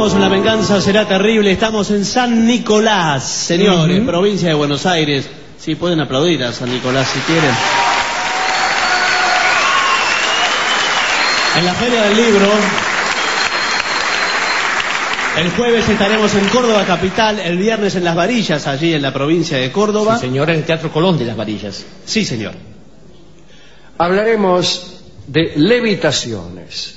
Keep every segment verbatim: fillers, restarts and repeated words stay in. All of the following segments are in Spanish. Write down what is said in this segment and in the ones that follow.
estamos en La Venganza Será Terrible, estamos en San Nicolás, señores, uh-huh. provincia de Buenos Aires. Sí, pueden aplaudir a San Nicolás si quieren. En la Feria del Libro. El jueves estaremos en Córdoba capital, el viernes en Las Varillas, allí en la provincia de Córdoba. Sí, señor, en el Teatro Colón de Las Varillas. Sí, señor. Hablaremos de levitaciones.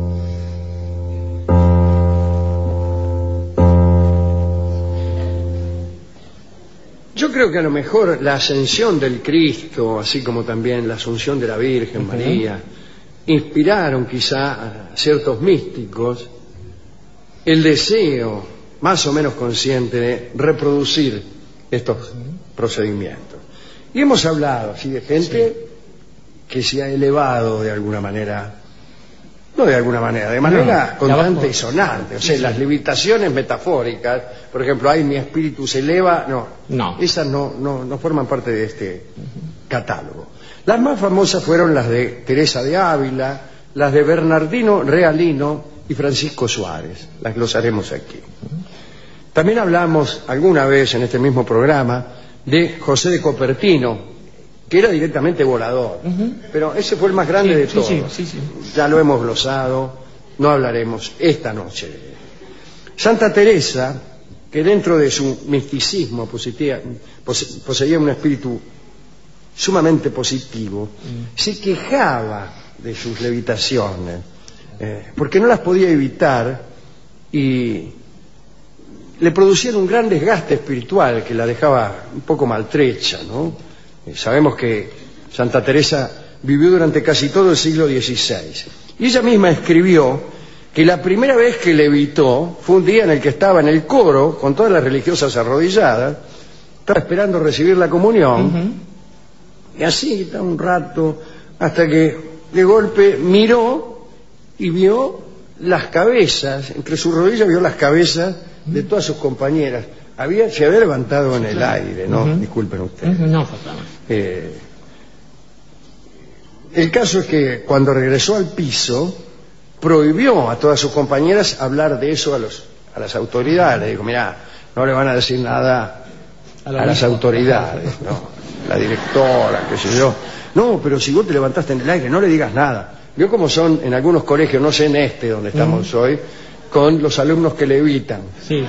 Yo creo que a lo mejor la ascensión del Cristo, así como también la asunción de la Virgen uh-huh. María, inspiraron quizá a ciertos místicos el deseo más o menos consciente de reproducir estos procedimientos. Y hemos hablado así de gente sí. que se ha elevado de alguna manera, no de alguna manera, de manera no, constante y sonante. O sea, sí, las sí. levitaciones metafóricas, por ejemplo, ay, mi espíritu se eleva, no, no. esas no, no, no forman parte de este uh-huh. catálogo. Las más famosas fueron las de Teresa de Ávila, las de Bernardino Realino y Francisco Suárez. Las glosaremos aquí. También hablamos alguna vez en este mismo programa de José de Copertino, que era directamente volador, uh-huh. pero ese fue el más grande sí, de todos. Sí, sí, sí, sí. Ya lo hemos glosado, no hablaremos esta noche de él. Santa Teresa, que dentro de su misticismo poseía, pose, poseía un espíritu sumamente positivo, uh-huh. se quejaba de sus levitaciones, eh, porque no las podía evitar y le producían un gran desgaste espiritual que la dejaba un poco maltrecha, ¿no? Eh, sabemos que Santa Teresa vivió durante casi todo el siglo dieciséis y ella misma escribió que la primera vez que levitó fue un día en el que estaba en el coro con todas las religiosas arrodilladas, estaba esperando recibir la comunión uh-huh. y así está un rato hasta que de golpe miró y vio las cabezas, entre sus rodillas vio las cabezas de todas sus compañeras. Había, se había levantado en el aire, ¿no? Uh-huh. Disculpen ustedes. Uh-huh. No, eh, el caso es que cuando regresó al piso, prohibió a todas sus compañeras hablar de eso a, los, a las autoridades. Le dijo, mirá, no le van a decir nada a, a las autoridades, ¿no? La directora, qué sé yo. No, pero si vos te levantaste en el aire, no le digas nada. Vio cómo son en algunos colegios, no sé en este donde estamos uh-huh. hoy, con los alumnos que levitan. Sí.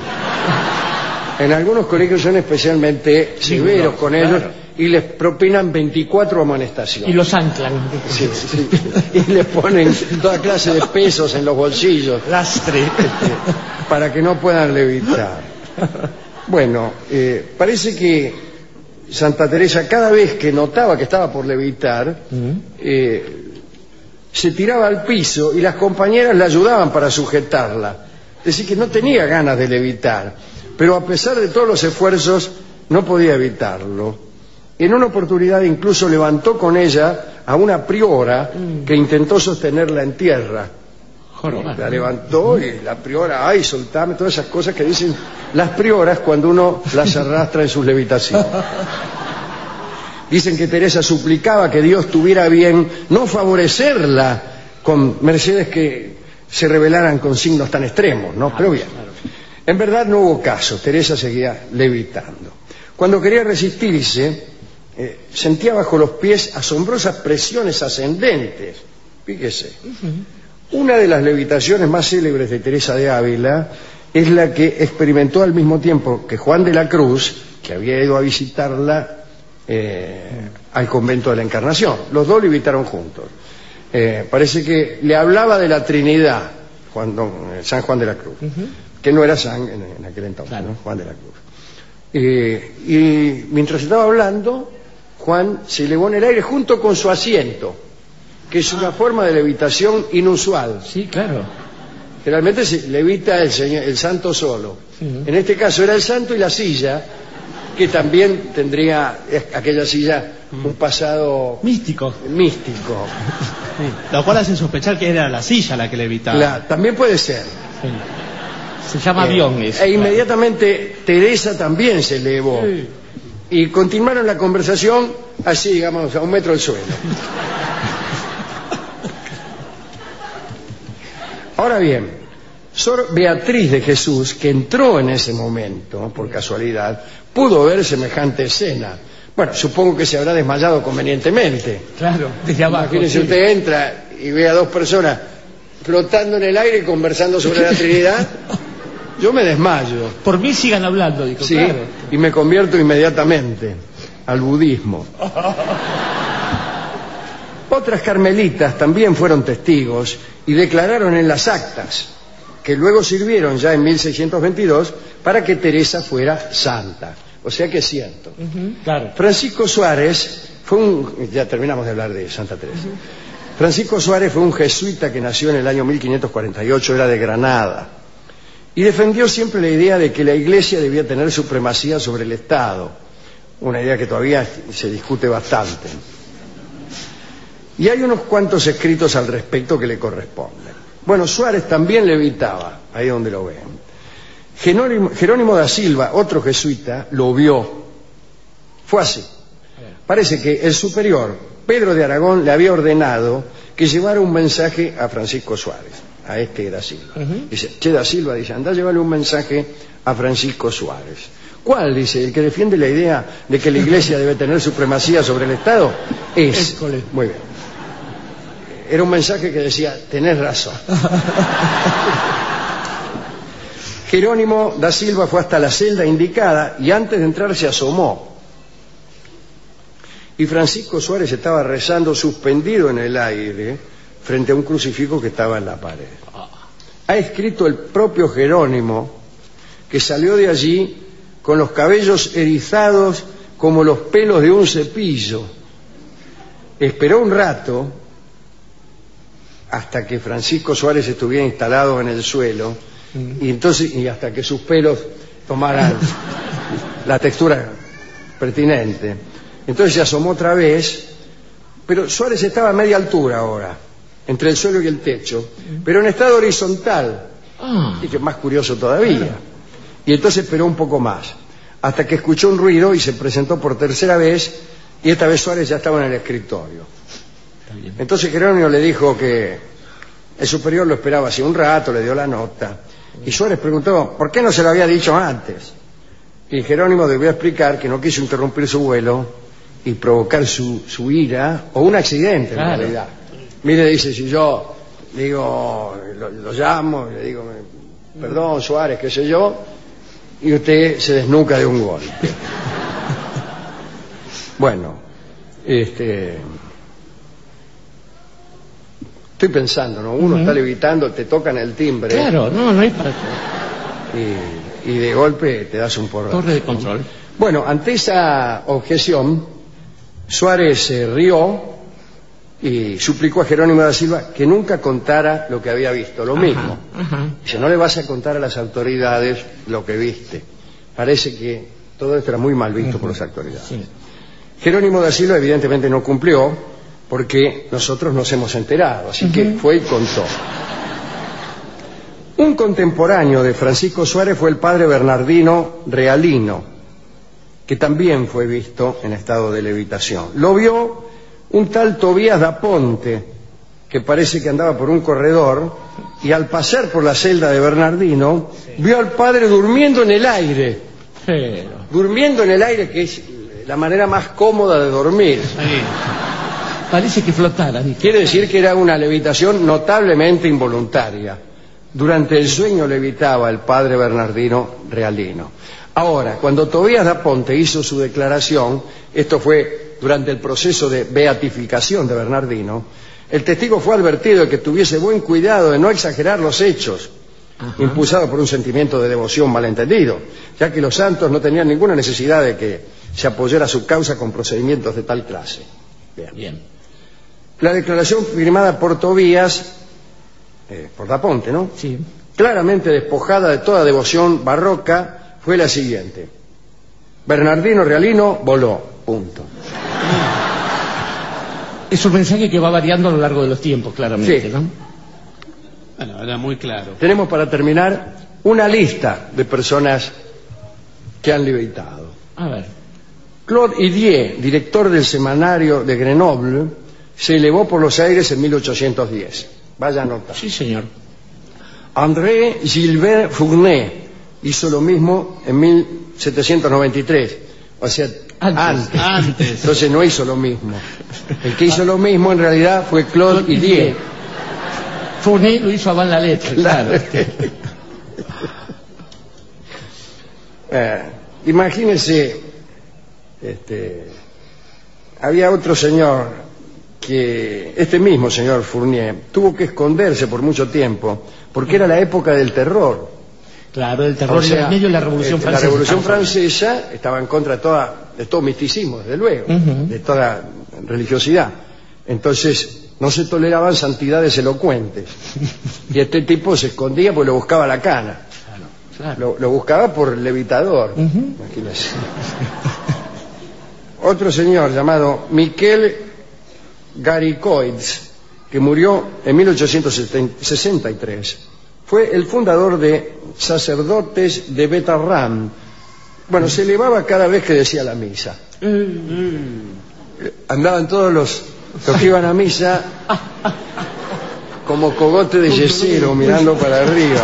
En algunos colegios son especialmente sí, severos no, con claro. ellos y les propinan veinticuatro amonestaciones. Y los anclan. Sí, sí. Y les ponen toda clase de pesos en los bolsillos. Lastre. Este, para que no puedan levitar. Bueno, eh, parece que Santa Teresa, cada vez que notaba que estaba por levitar, uh-huh. eh, se tiraba al piso y las compañeras le ayudaban para sujetarla. Es decir, que no tenía ganas de levitar, pero a pesar de todos los esfuerzos no podía evitarlo. En una oportunidad incluso levantó con ella a una priora mm. que intentó sostenerla en tierra. Jorobado. La levantó y la priora, ay, soltame, todas esas cosas que dicen las prioras cuando uno las arrastra en sus levitaciones. Dicen que Teresa suplicaba que Dios tuviera bien no favorecerla con mercedes que se revelaran con signos tan extremos, ¿no? Pero bien, en verdad no hubo caso, Teresa seguía levitando. Cuando quería resistirse, eh, sentía bajo los pies asombrosas presiones ascendentes. Fíjese, una de las levitaciones más célebres de Teresa de Ávila es la que experimentó al mismo tiempo que Juan de la Cruz, que había ido a visitarla Eh, al convento de la Encarnación. Los dos levitaron juntos. Eh, parece que le hablaba de la Trinidad, Juan, don, San Juan de la Cruz, uh-huh. que no era San en, en aquel entonces, claro. ¿no? Juan de la Cruz. Eh, y mientras estaba hablando, Juan se elevó en el aire junto con su asiento, que es una forma de levitación inusual. Sí, claro. Generalmente se levita el, señor, el santo solo. Uh-huh. En este caso era el santo y la silla, que también tendría aquella silla un pasado místico. místico. Sí. Lo cual hace sospechar que era la silla la que levitaba. La, también puede ser. Sí. Se llama eh, avión. Eso, e claro. Inmediatamente Teresa también se elevó. Sí. Y continuaron la conversación así, digamos, a un metro del suelo. Ahora bien, Sor Beatriz de Jesús, que entró en ese momento, por casualidad, pudo ver semejante escena. Bueno, supongo que se habrá desmayado convenientemente. Claro, desde abajo. Imagínese, sí. usted entra y ve a dos personas flotando en el aire y conversando sobre la Trinidad. Yo me desmayo. Por mí sigan hablando, dijo. Sí, Claro. y me convierto inmediatamente al budismo. Otras carmelitas también fueron testigos y declararon en las actas, que luego sirvieron ya en mil seiscientos veintidós para que Teresa fuera santa. O sea que es cierto. Uh-huh, claro. Francisco Suárez fue un... Ya terminamos de hablar de Santa Teresa. Uh-huh. Francisco Suárez fue un jesuita que nació en el año mil quinientos cuarenta y ocho, era de Granada, y defendió siempre la idea de que la Iglesia debía tener supremacía sobre el Estado, una idea que todavía se discute bastante. Y hay unos cuantos escritos al respecto que le corresponden. Bueno, Suárez también levitaba, ahí donde lo ven. Jerónimo, Jerónimo da Silva, otro jesuita, lo vio. Fue así. Parece que el superior, Pedro de Aragón, le había ordenado que llevara un mensaje a Francisco Suárez, a este da Silva. Uh-huh. Dice, che, da Silva, dice, anda a llevarle un mensaje a Francisco Suárez. ¿Cuál? Dice, el que defiende la idea de que la Iglesia debe tener supremacía sobre el Estado. Es. École. Muy bien. Era un mensaje que decía, tenés razón. Jerónimo da Silva fue hasta la celda indicada y antes de entrar se asomó. Y Francisco Suárez estaba rezando suspendido en el aire frente a un crucifijo que estaba en la pared. Ha escrito el propio Jerónimo que salió de allí con los cabellos erizados como los pelos de un cepillo. Esperó un rato hasta que Francisco Suárez estuviera instalado en el suelo y entonces y hasta que sus pelos tomaran la textura pertinente. Entonces se asomó otra vez, pero Suárez estaba a media altura ahora, entre el suelo y el techo, pero en estado horizontal, Ah. y que es más curioso todavía. Y entonces esperó un poco más, hasta que escuchó un ruido y se presentó por tercera vez, y esta vez Suárez ya estaba en el escritorio. Entonces Jerónimo le dijo que el superior lo esperaba hace un rato, le dio la nota, y Suárez preguntó, ¿por qué no se lo había dicho antes? Y Jerónimo debió explicar que no quiso interrumpir su vuelo y provocar su, su ira, o un accidente, claro, en realidad. Mire, dice, si yo digo, lo, lo llamo, le digo, perdón, Suárez, qué sé yo, y usted se desnuca de un golpe. Bueno, este... estoy pensando, ¿no? Uno uh-huh. está levitando, te tocan el timbre. Claro, no, no hay para y, y de golpe te das un porrazo. Torre de control. Bueno, ante esa objeción, Suárez se rió y suplicó a Jerónimo da Silva que nunca contara lo que había visto, lo ajá, mismo. Ajá. Dice, no le vas a contar a las autoridades lo que viste. Parece que todo esto era muy mal visto uh-huh. por las autoridades. Sí. Jerónimo da Silva evidentemente no cumplió, porque nosotros nos hemos enterado, así uh-huh. que fue y contó. Un contemporáneo de Francisco Suárez fue el padre Bernardino Realino, que también fue visto en estado de levitación. Lo vio un tal Tobías da Ponte, que parece que andaba por un corredor, y al pasar por la celda de Bernardino, sí. vio al padre durmiendo en el aire. Pero... durmiendo en el aire, que es la manera más cómoda de dormir. Sí. Parece que flotara. Quiere decir que era una levitación notablemente involuntaria. Durante el sueño levitaba el padre Bernardino Realino. Ahora, cuando Tobías da Ponte hizo su declaración, esto fue durante el proceso de beatificación de Bernardino, el testigo fue advertido de que tuviese buen cuidado de no exagerar los hechos, ajá, impulsado por un sentimiento de devoción malentendido, ya que los santos no tenían ninguna necesidad de que se apoyara su causa con procedimientos de tal clase. Bien. Bien. La declaración firmada por Tobías, eh, por da Ponte, ¿no? Sí. Claramente despojada de toda devoción barroca, fue la siguiente. Bernardino Realino voló. Punto. Es un mensaje que va variando a lo largo de los tiempos, claramente, sí, ¿no? Bueno, era muy claro. Tenemos para terminar una lista de personas que han levitado. A ver. Claude Idier, director del semanario de Grenoble, se elevó por los aires en mil ochocientos diez. Vaya nota. Sí, señor. André Gilbert Fournet hizo lo mismo en mil setecientos noventa y tres. O sea, antes. Antes. Antes. Entonces no hizo lo mismo. El que hizo lo mismo en realidad fue Claude Hillier. Fournet lo hizo a van la letra. Claro. eh, imagínense, este, había otro señor que, este mismo señor Fournier, tuvo que esconderse por mucho tiempo porque era la época del terror. Claro, el terror, O sea, en medio de la Revolución eh, Francesa. La Revolución Francesa estaba en contra de, toda, de todo misticismo, desde luego, Uh-huh. de toda religiosidad. Entonces, no se toleraban santidades elocuentes. Y este tipo se escondía porque lo buscaba la cana. Claro, claro. Lo, lo buscaba por levitador. Uh-huh. Imagínense. Otro señor llamado Miquel Garicoids, que murió en mil ochocientos sesenta y tres, fue el fundador de Sacerdotes de Betarram. Bueno, se elevaba cada vez que decía la misa. Andaban todos los, los que iban a misa como cogote de yesero mirando para arriba.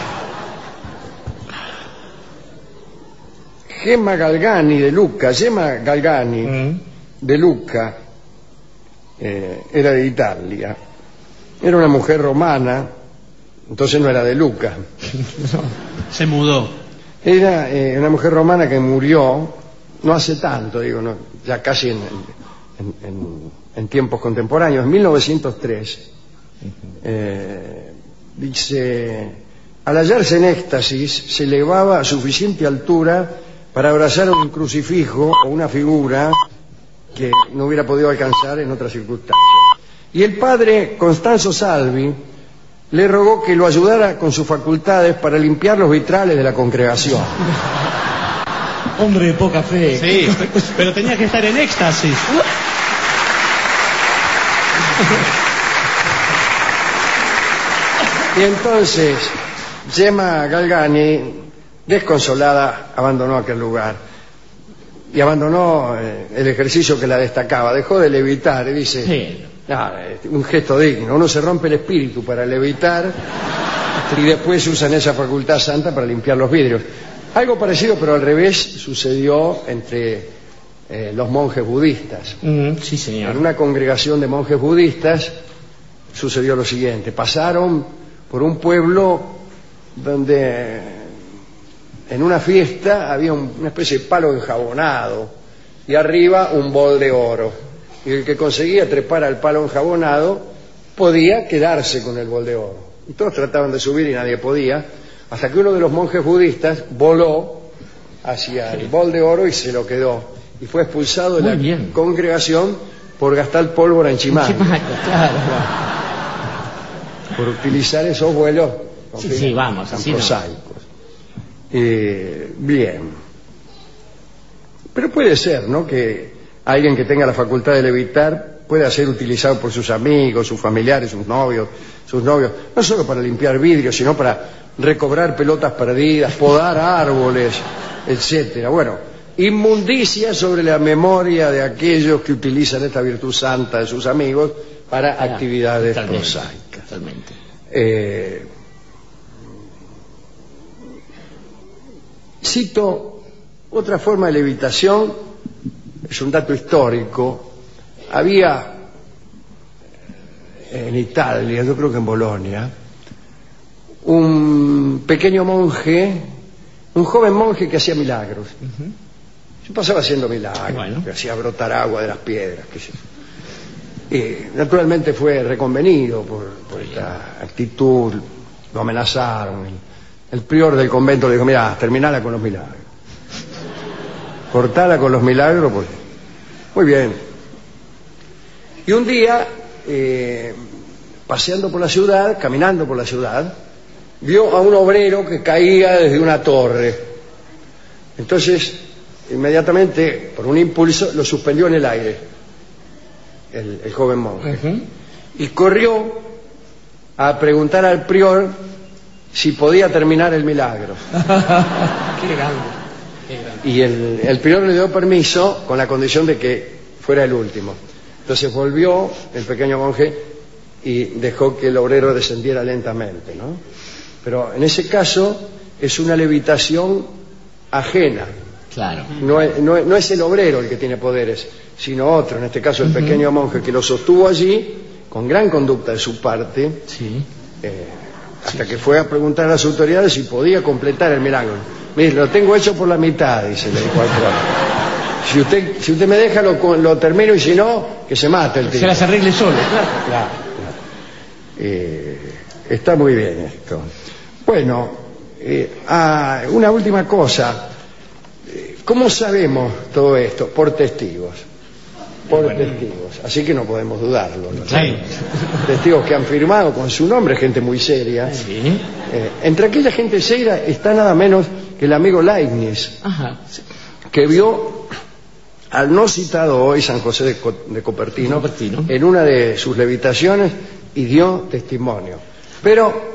Gemma Galgani de Lucca, Gemma Galgani Mm. de Lucca, eh, era de Italia. Era una mujer romana, entonces no era de Lucca. Se mudó. Era eh, una mujer romana que murió no hace tanto, digo, no, ya casi en, en, en, en tiempos contemporáneos, en mil novecientos tres. Eh, dice, al hallarse en éxtasis, se elevaba a suficiente altura para abrazar un crucifijo o una figura que no hubiera podido alcanzar en otras circunstancias. Y el padre Constanzo Salvi le rogó que lo ayudara con sus facultades para limpiar los vitrales de la congregación. Hombre de poca fe. Sí, pero tenía que estar en éxtasis. Y entonces Gemma Galgani, desconsolada, abandonó aquel lugar y abandonó eh, el ejercicio que la destacaba. Dejó de levitar y dice, Sí. "Ah, este, un gesto digno, uno se rompe el espíritu para levitar y después usan esa facultad santa para limpiar los vidrios". Algo parecido, pero al revés, sucedió entre eh, los monjes budistas. Mm, sí, En señor. una congregación de monjes budistas sucedió lo siguiente: pasaron por un pueblo donde en una fiesta había un- una especie de palo enjabonado y arriba un bol de oro, y el que conseguía trepar al palo enjabonado podía quedarse con el bol de oro, y todos trataban de subir y nadie podía, hasta que uno de los monjes budistas voló hacia el bol de oro y se lo quedó, y fue expulsado de Muy la bien. congregación por gastar pólvora en Chimaco, Chimaco, claro. por utilizar esos vuelos en Sí, fin, sí, vamos, tan así no. prosaicos. Eh, bien, pero puede ser, ¿no?, que alguien que tenga la facultad de levitar pueda ser utilizado por sus amigos, sus familiares, sus novios, sus novios, no solo para limpiar vidrios, sino para recobrar pelotas perdidas, podar árboles, etcétera. Bueno, inmundicia sobre la memoria de aquellos que utilizan esta virtud santa de sus amigos para Claro, actividades totalmente, prosaicas. Totalmente. Eh, cito otra forma de levitación, es un dato histórico. Había en Italia, yo creo que en Bolonia, un pequeño monje, un joven monje que hacía milagros. Se pasaba haciendo milagros, Bueno. que hacía brotar agua de las piedras, qué sé yo. Y naturalmente fue reconvenido por, por esta actitud, lo amenazaron. El, el prior del convento le dijo, mira, terminala con los milagros. Cortala con los milagros, pues. Muy bien. Y un día, eh, paseando por la ciudad, caminando por la ciudad, vio a un obrero que caía desde una torre. Entonces, inmediatamente, por un impulso, lo suspendió en el aire, el, el joven monje. Uh-huh. Y corrió a preguntar al prior si podía terminar el milagro. Qué grande. Qué grande. Y el, el prior le dio permiso con la condición de que fuera el último. Entonces volvió el pequeño monje y dejó que el obrero descendiera lentamente, ¿no? Pero en ese caso es una levitación ajena. Claro. No es, no, es, no es el obrero el que tiene poderes, sino otro, en este caso el pequeño uh-huh. monje que lo sostuvo allí, con gran conducta de su parte, sí. eh, hasta sí, que fue a preguntar a las autoridades si podía completar el milagro. Mire, lo tengo hecho por la mitad, dice, le dijo al cura. Si usted, si usted me deja, lo, lo termino, y si no, que se mate el tipo. Se las arregle solo. Claro, claro, claro. Eh, está muy bien esto. Bueno, eh, ah, una última cosa. ¿Cómo sabemos todo esto? Por testigos. Por bueno. testigos. Así que no podemos dudarlo, ¿no? Sí. Testigos que han firmado con su nombre, gente muy seria. Sí. Eh, entre aquella gente seria está nada menos que el amigo Leibniz, Ajá. que vio al no citado hoy San José de, Co de Copertino, Copertino en una de sus levitaciones y dio testimonio. Pero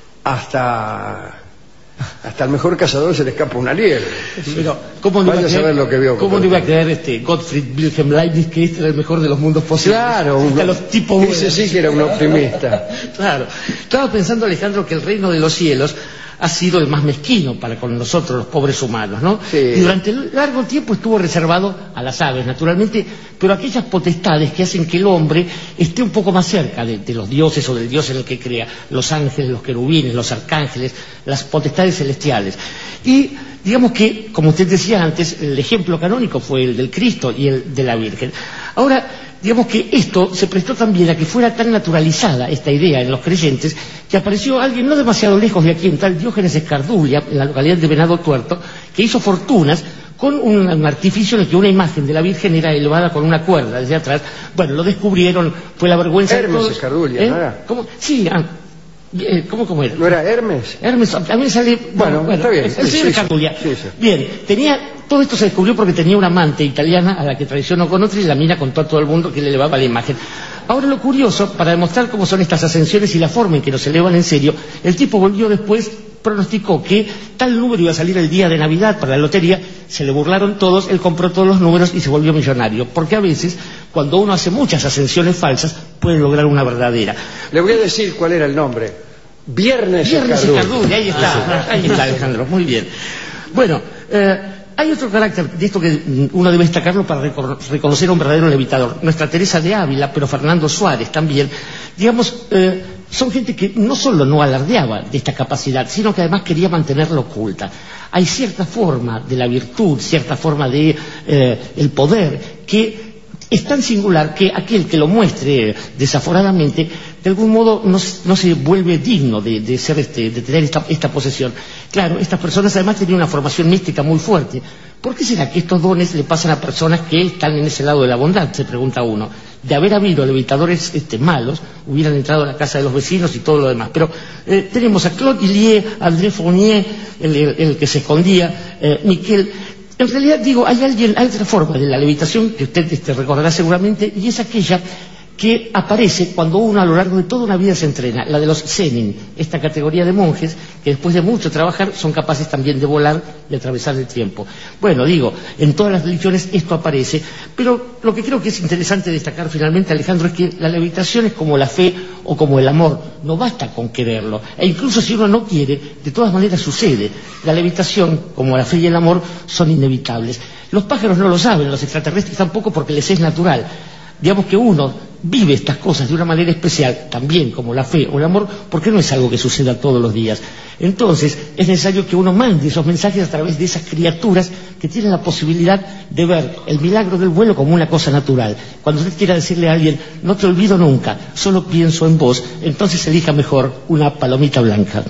hasta... Hasta el mejor cazador se le escapa una liebre. Pero, ¿cómo no Vaya a saber lo que vio. ¿Cómo no iba a creer este Gottfried Wilhelm Leibniz que este era el mejor de los mundos posibles? Claro, un, los tipos ese sí que era un optimista. Claro. Estaba pensando, Alejandro, que el reino de los cielos ha sido el más mezquino para con nosotros, los pobres humanos, ¿no? Sí. Y durante largo tiempo estuvo reservado a las aves, naturalmente, pero aquellas potestades que hacen que el hombre esté un poco más cerca de, de los dioses o del dios en el que crea, los ángeles, los querubines, los arcángeles, las potestades celestiales. Y digamos que, como usted decía antes, el ejemplo canónico fue el del Cristo y el de la Virgen. Ahora, digamos que esto se prestó también a que fuera tan naturalizada esta idea en los creyentes que apareció alguien no demasiado lejos de aquí, un tal Diógenes Escardulia, en la localidad de Venado Tuerto, que hizo fortunas con un, un artificio en el que una imagen de la Virgen era elevada con una cuerda desde atrás. Bueno, lo descubrieron, fue la vergüenza Hermes de todos. Escardulia, ¿Eh? ¿no era? ¿Cómo? Sí, ah, eh, ¿cómo, cómo era? ¿No era Hermes? Hermes, a mí me sale... Bueno, bueno, está bien. El señor sí, Escardulia. Sí, sí. Bien, tenía... Todo esto se descubrió porque tenía una amante italiana a la que traicionó con otra y la mina contó a todo el mundo que le elevaba la imagen. Ahora lo curioso, para demostrar cómo son estas ascensiones y la forma en que nos elevan en serio, el tipo volvió después, pronosticó que tal número iba a salir el día de Navidad para la lotería, se le burlaron todos, él compró todos los números y se volvió millonario. Porque a veces, cuando uno hace muchas ascensiones falsas, puede lograr una verdadera. Le voy a decir cuál era el nombre. Viernes, Viernes Escardulia, ahí está, ah, sí. ahí está Alejandro, muy bien. Bueno, eh, hay otro carácter de esto que uno debe destacarlo para reconocer a un verdadero levitador. Nuestra Teresa de Ávila, pero Fernando Suárez también, digamos, eh, son gente que no solo no alardeaba de esta capacidad, sino que además quería mantenerla oculta. Hay cierta forma de la virtud, cierta forma de eh, el poder que es tan singular que aquel que lo muestre desaforadamente, de algún modo no, no se vuelve digno de, de, ser este, de tener esta, esta posesión. Claro, estas personas además tenían una formación mística muy fuerte. ¿Por qué será que estos dones le pasan a personas que están en ese lado de la bondad? Se pregunta uno. De haber habido levitadores este, malos, hubieran entrado a la casa de los vecinos y todo lo demás. Pero eh, tenemos a Claude Illier, André Fournier, el, el, el que se escondía, eh, Miquel... En realidad, digo, hay alguien, hay otra forma de la levitación que usted este, recordará seguramente, y es aquella que aparece cuando uno a lo largo de toda una vida se entrena, la de los Zenin, esta categoría de monjes que después de mucho trabajar son capaces también de volar y atravesar el tiempo. Bueno, digo, en todas las religiones esto aparece, pero lo que creo que es interesante destacar finalmente, Alejandro, es que la levitación es como la fe o como el amor, no basta con quererlo, e incluso si uno no quiere, de todas maneras sucede. La levitación, como la fe y el amor, son inevitables. Los pájaros no lo saben, los extraterrestres tampoco, porque les es natural. Digamos que uno vive estas cosas de una manera especial, también como la fe o el amor, porque no es algo que suceda todos los días. Entonces, es necesario que uno mande esos mensajes a través de esas criaturas que tienen la posibilidad de ver el milagro del vuelo como una cosa natural. Cuando usted quiera decirle a alguien, no te olvido nunca, solo pienso en vos, entonces elija mejor una palomita blanca.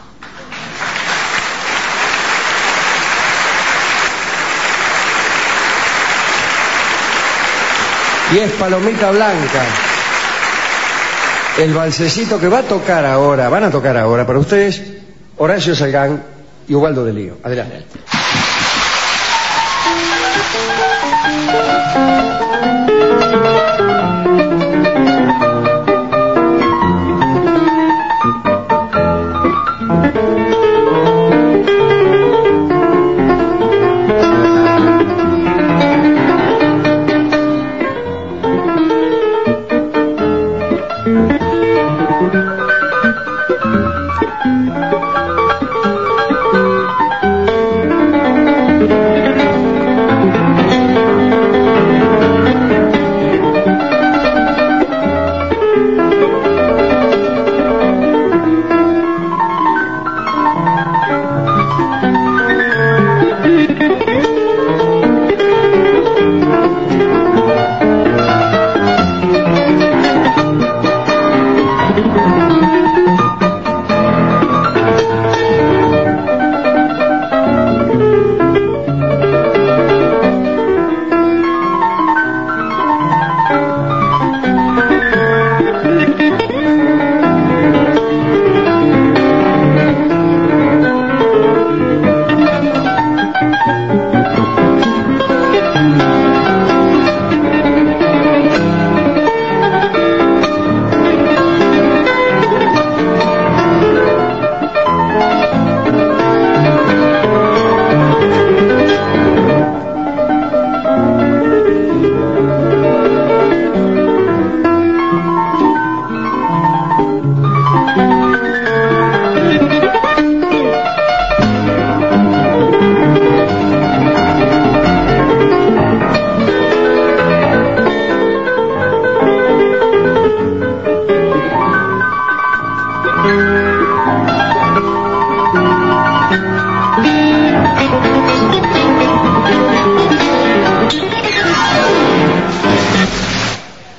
Y es Palomita Blanca, el valsecito que va a tocar ahora, van a tocar ahora para ustedes, Horacio Salgán y Ubaldo de Lío. Adelante.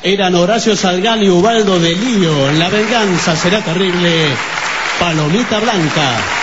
eran Horacio Salgán y Ubaldo de Lío. La venganza será terrible. Palomita Blanca.